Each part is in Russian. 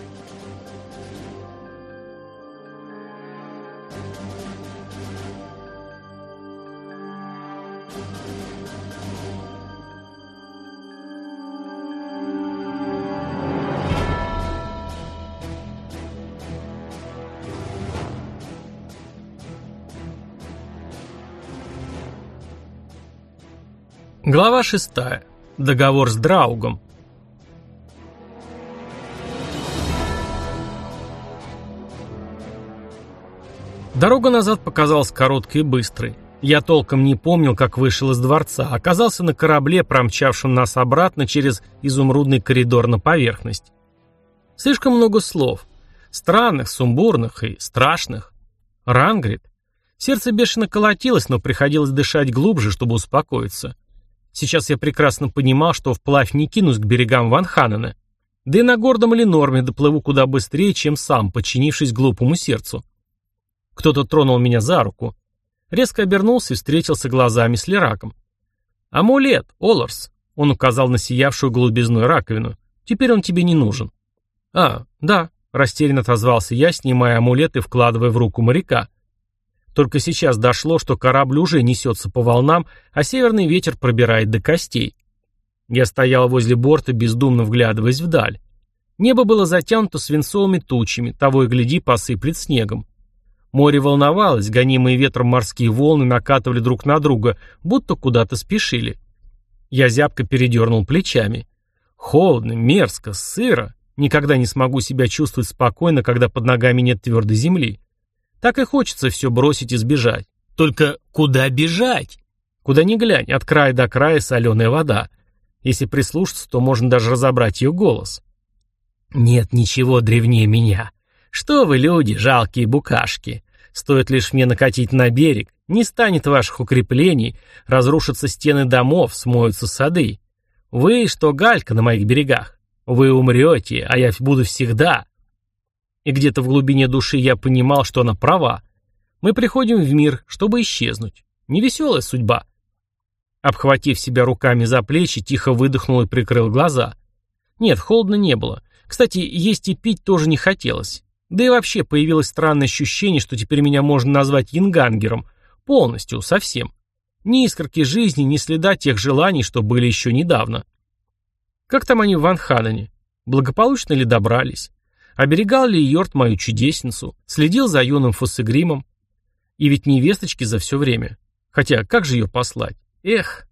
Глава 6. Договор с Драугом. Дорога назад показалась короткой и быстрой. Я толком не помнил, как вышел из дворца. Оказался на корабле, промчавшем нас обратно через изумрудный коридор на поверхность. Слишком много слов. Странных, сумбурных и страшных. Рангрид. Сердце бешено колотилось, но приходилось дышать глубже, чтобы успокоиться. Сейчас я прекрасно понимал, что вплавь не кинусь к берегам Ванханена. Да и на гордом Ленорме доплыву куда быстрее, чем сам, подчинившись глупому сердцу. Кто-то тронул меня за руку. Резко обернулся и встретился глазами с Лераком. «Амулет, Оларс», — он указал на сиявшую голубизной раковину. «Теперь он тебе не нужен». «А, да», — растерянно отозвался я, снимая амулет и вкладывая в руку моряка. Только сейчас дошло, что корабль уже несется по волнам, а северный ветер пробирает до костей. Я стоял возле борта, бездумно вглядываясь вдаль. Небо было затянуто свинцовыми тучами, того и гляди посыплет снегом. Море волновалось, гонимые ветром морские волны накатывали друг на друга, будто куда-то спешили. Я зябко передернул плечами. Холодно, мерзко, сыро. Никогда не смогу себя чувствовать спокойно, когда под ногами нет твердой земли. Так и хочется все бросить и сбежать. Только куда бежать? Куда ни глянь, от края до края соленая вода. Если прислушаться, то можно даже разобрать ее голос. Нет ничего древнее меня. Что вы, люди, жалкие букашки. Стоит лишь мне накатить на берег, не станет ваших укреплений, разрушатся стены домов, смоются сады. Вы, что галька на моих берегах. Вы умрете, а я буду всегда. И где-то в глубине души я понимал, что она права. Мы приходим в мир, чтобы исчезнуть. Невеселая судьба. Обхватив себя руками за плечи, тихо выдохнул и прикрыл глаза. Нет, холодно не было. Кстати, есть и пить тоже не хотелось. Да и вообще появилось странное ощущение, что теперь меня можно назвать янгангером. Полностью, совсем. Ни искорки жизни, ни следа тех желаний, что были еще недавно. Как там они в Ванханене? Благополучно ли добрались? Оберегал ли Йорт мою чудесницу? Следил за юным Фоссегримом? И ведь невесточки за все время. Хотя, как же ее послать? Эх.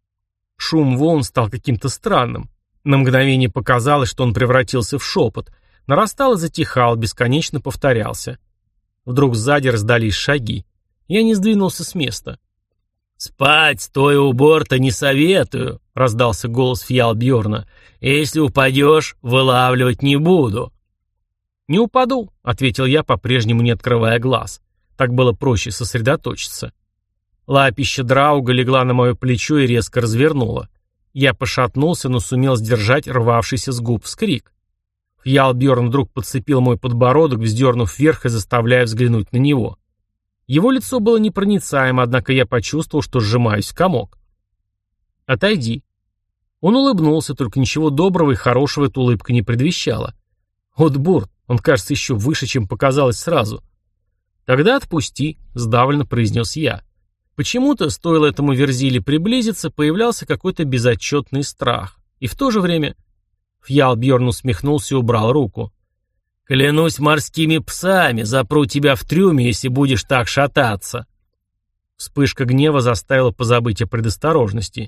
Шум волн стал каким-то странным. На мгновение показалось, что он превратился в шепот. Нарастал и затихал, бесконечно повторялся. Вдруг сзади раздались шаги. Я не сдвинулся с места. «Спать, стоя у борта, не советую», — раздался голос Фьялбьорна. «Если упадешь, вылавливать не буду». «Не упаду», — ответил я, по-прежнему не открывая глаз. Так было проще сосредоточиться. Лапища Драуга легла на мое плечо и резко развернула. Я пошатнулся, но сумел сдержать рвавшийся с губ вскрик. Фьялбьорн вдруг подцепил мой подбородок, вздернув вверх и заставляя взглянуть на него. Его лицо было непроницаемо, однако я почувствовал, что сжимаюсь в комок. «Отойди». Он улыбнулся, только ничего доброго и хорошего эта улыбка не предвещала. «Отбурт, он кажется еще выше, чем показалось сразу». «Тогда отпусти», — сдавленно произнес я. Почему-то, стоило этому Верзиле приблизиться, появлялся какой-то безотчетный страх. И в то же время... Фьялбьорн усмехнулся и убрал руку. «Клянусь морскими псами, запру тебя в трюме, если будешь так шататься». Вспышка гнева заставила позабыть о предосторожности.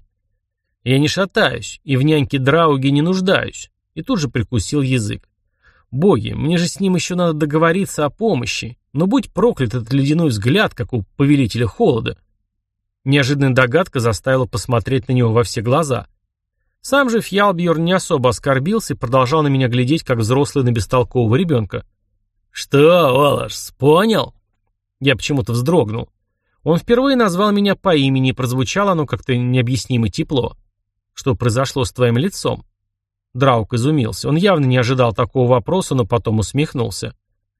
«Я не шатаюсь, и в няньке Драуге не нуждаюсь». И тут же прикусил язык. «Боги, мне же с ним еще надо договориться о помощи. Но будь проклят этот ледяной взгляд, как у повелителя холода». Неожиданная догадка заставила посмотреть на него во все глаза. Сам же Фьялбьорн не особо оскорбился и продолжал на меня глядеть, как взрослый на бестолкового ребенка. «Что, Оларс, понял?» Я почему-то вздрогнул. Он впервые назвал меня по имени, и прозвучало оно как-то необъяснимо тепло. «Что произошло с твоим лицом?» Драуг изумился. Он явно не ожидал такого вопроса, но потом усмехнулся.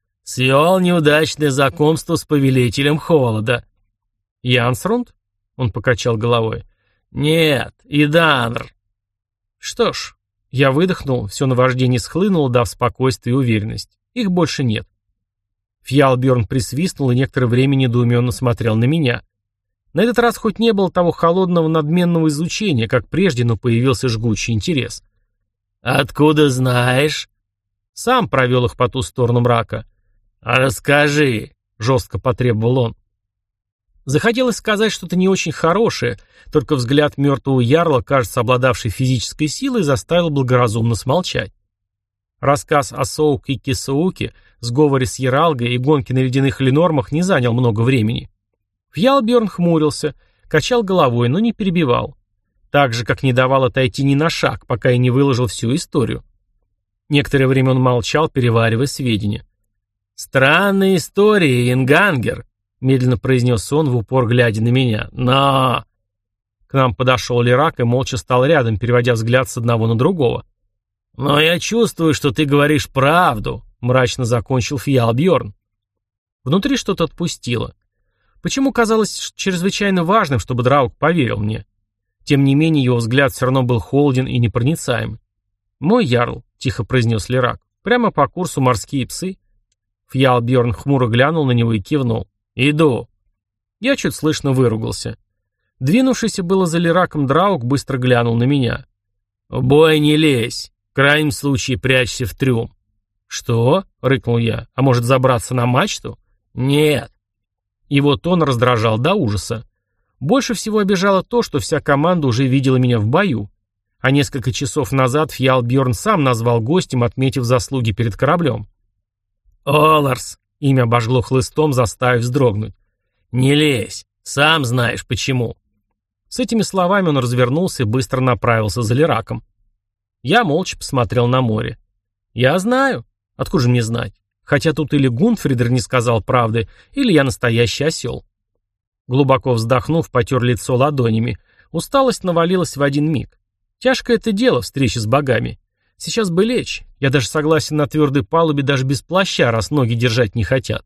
«Свел неудачное знакомство с повелителем холода». «Янсрунд?» Он покачал головой. «Нет, Иданр». «Что ж», Я выдохнул, все наваждение схлынуло, дав спокойствие и уверенность. Их больше нет. Фьялбjörn присвистнул и некоторое время недоуменно смотрел на меня. На этот раз хоть не было того холодного надменного изучения, как прежде, но появился жгучий интерес. «Откуда знаешь?» Сам провел их по ту сторону мрака. «А расскажи», — жестко потребовал он. Захотелось сказать что-то не очень хорошее, только взгляд мертвого ярла, кажется, обладавший физической силой, заставил благоразумно смолчать. Рассказ о Соуке и Кисауке, сговоре с Яралгой и гонке на ледяных ленормах не занял много времени. Фьялбjörn хмурился, качал головой, но не перебивал. Так же, как не давал отойти ни на шаг, пока я не выложил всю историю. Некоторое время он молчал, переваривая сведения. «Странная история, Ингангер», — медленно произнес он, в упор глядя на меня. «Но...» К нам подошел Лерак и молча стал рядом, переводя взгляд с одного на другого. «Но я чувствую, что ты говоришь правду», — мрачно закончил Фьялбjörn. Внутри что-то отпустило. Почему казалось чрезвычайно важным, чтобы Драуг поверил мне? Тем не менее, его взгляд все равно был холоден и непроницаем. «Мой ярл», — тихо произнес Лерак, — «прямо по курсу морские псы». Фьялбjörn хмуро глянул на него и кивнул. «Иду». Я чуть слышно выругался. Двинувшийся было за Лераком Драуг быстро глянул на меня. «В бой не лезь. В крайнем случае прячься в трюм». «Что?» — рыкнул я. «А может забраться на мачту?» «Нет». Его тон раздражал до ужаса. Больше всего обижало то, что вся команда уже видела меня в бою. А несколько часов назад Фьялбjörn сам назвал гостем, отметив заслуги перед кораблем. «Оларс!» — имя обожгло хлыстом, заставив вздрогнуть. «Не лезь! Сам знаешь, почему!» С этими словами он развернулся и быстро направился за Лераком. Я молча посмотрел на море. «Я знаю. Откуда же мне знать? Хотя тут или Гунтфридер не сказал правды, или я настоящий осел». Глубоко вздохнув, потер лицо ладонями. Усталость навалилась в один миг. Тяжкое это дело, встреча с богами. Сейчас бы лечь. Я даже согласен на твердой палубе даже без плаща, раз ноги держать не хотят.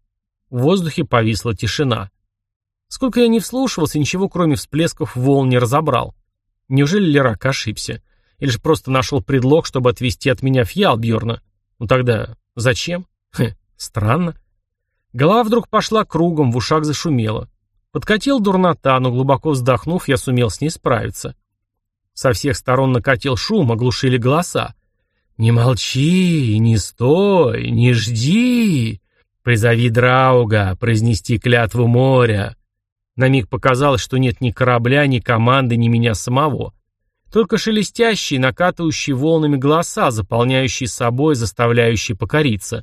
В воздухе повисла тишина. Сколько я не вслушивался, ничего кроме всплесков волн не разобрал. Неужели Лерак ошибся? Или же просто нашел предлог, чтобы отвести от меня Фьялбjörна? Ну тогда зачем? Странно. Голова вдруг пошла кругом, в ушах зашумело. Подкатил дурнота, но глубоко вздохнув, я сумел с ней справиться. Со всех сторон накатил шум, оглушили голоса. «Не молчи, не стой, не жди! Призови Драуга, произнести клятву моря!» На миг показалось, что нет ни корабля, ни команды, ни меня самого. Только шелестящие, накатывающие волнами голоса, заполняющие собой, заставляющие покориться.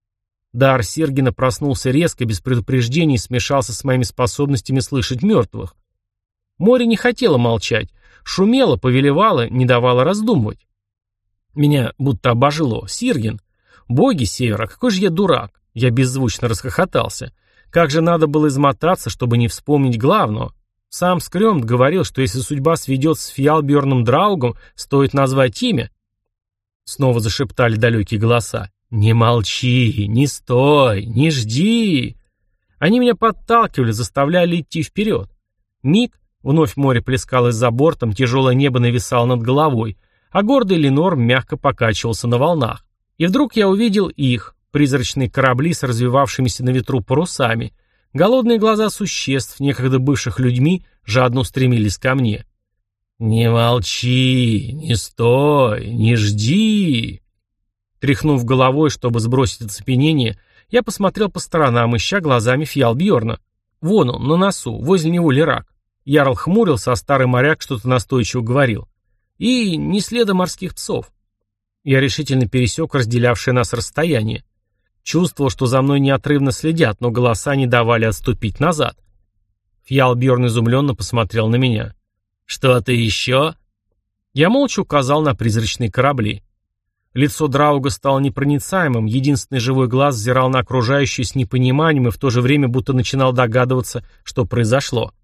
Дар Сергина проснулся резко, без предупреждений, смешался с моими способностями слышать мертвых. Море не хотело молчать, шумело, повелевало, не давало раздумывать. Меня будто обожило. Сирген. Боги севера, какой же я дурак. Я беззвучно расхохотался. Как же надо было измотаться, чтобы не вспомнить главного. Сам Скрёмд говорил, что если судьба сведет с Фьялбjörном Драугом, стоит назвать имя. Снова зашептали далекие голоса. «Не молчи, не стой, не жди!» Они меня подталкивали, заставляли идти вперед. Миг, вновь море плескалось за бортом, тяжелое небо нависало над головой, а гордый Ленорм мягко покачивался на волнах. И вдруг я увидел их, призрачные корабли с развивавшимися на ветру парусами. Голодные глаза существ, некогда бывших людьми, жадно устремились ко мне. «Не молчи, не стой, не жди!» Тряхнув головой, чтобы сбросить оцепенение, я посмотрел по сторонам, ища глазами Фьялбjörна. Вон он, на носу, возле него Лерак. Ярл хмурился, а старый моряк что-то настойчиво говорил. И ни следа морских псов. Я решительно пересек разделявшее нас расстояние. Чувствовал, что за мной неотрывно следят, но голоса не давали отступить назад. Фьялбjörn изумленно посмотрел на меня. «Что-то еще?» Я молча указал на призрачные корабли. Лицо Драуга стало непроницаемым, единственный живой глаз взирал на окружающее с непониманием и в то же время будто начинал догадываться, что произошло.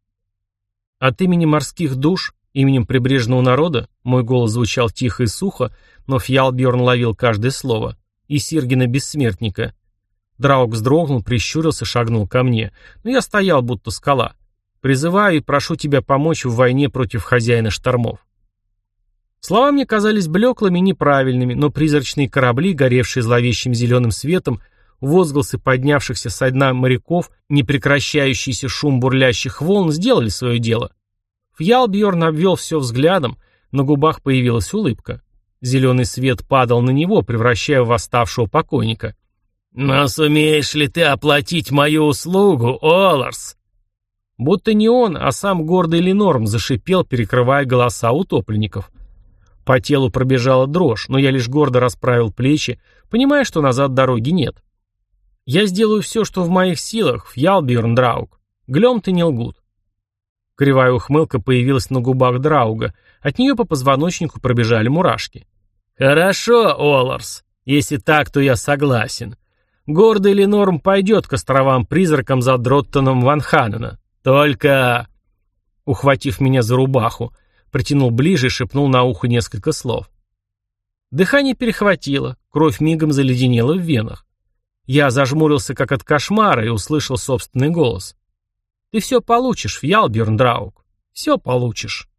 От имени морских душ, именем прибрежного народа, мой голос звучал тихо и сухо, но Фьялбjörn ловил каждое слово, и Сиргена Бессмертника. Драуг вздрогнул, прищурился, шагнул ко мне, но я стоял будто скала. «Призываю и прошу тебя помочь в войне против хозяина штормов». Слова мне казались блеклыми и неправильными, но призрачные корабли, горевшие зловещим зеленым светом, возгласы поднявшихся со дна моряков, непрекращающийся шум бурлящих волн сделали свое дело. Фьялбьорн обвел все взглядом, на губах появилась улыбка. Зеленый свет падал на него, превращая в восставшего покойника. «Но сумеешь ли ты оплатить мою услугу, Оларс?» Будто не он, а сам гордый Ленорм зашипел, перекрывая голоса утопленников. По телу пробежала дрожь, но я лишь гордо расправил плечи, понимая, что назад дороги нет. «Я сделаю все, что в моих силах, Фьялбьорн Драуг. Глёмты не лгут». Кривая ухмылка появилась на губах Драуга, от нее по позвоночнику пробежали мурашки. «Хорошо, Оларс. Если так, то я согласен. Гордый Ленорм пойдет к островам-призракам за Дроттоном Ванханена. Только...» Ухватив меня за рубаху, притянул ближе и шепнул на ухо несколько слов. Дыхание перехватило, кровь мигом заледенела в венах. Я зажмурился, как от кошмара, и услышал собственный голос. «Ты все получишь, Фьялбьорн Драуг. Все получишь».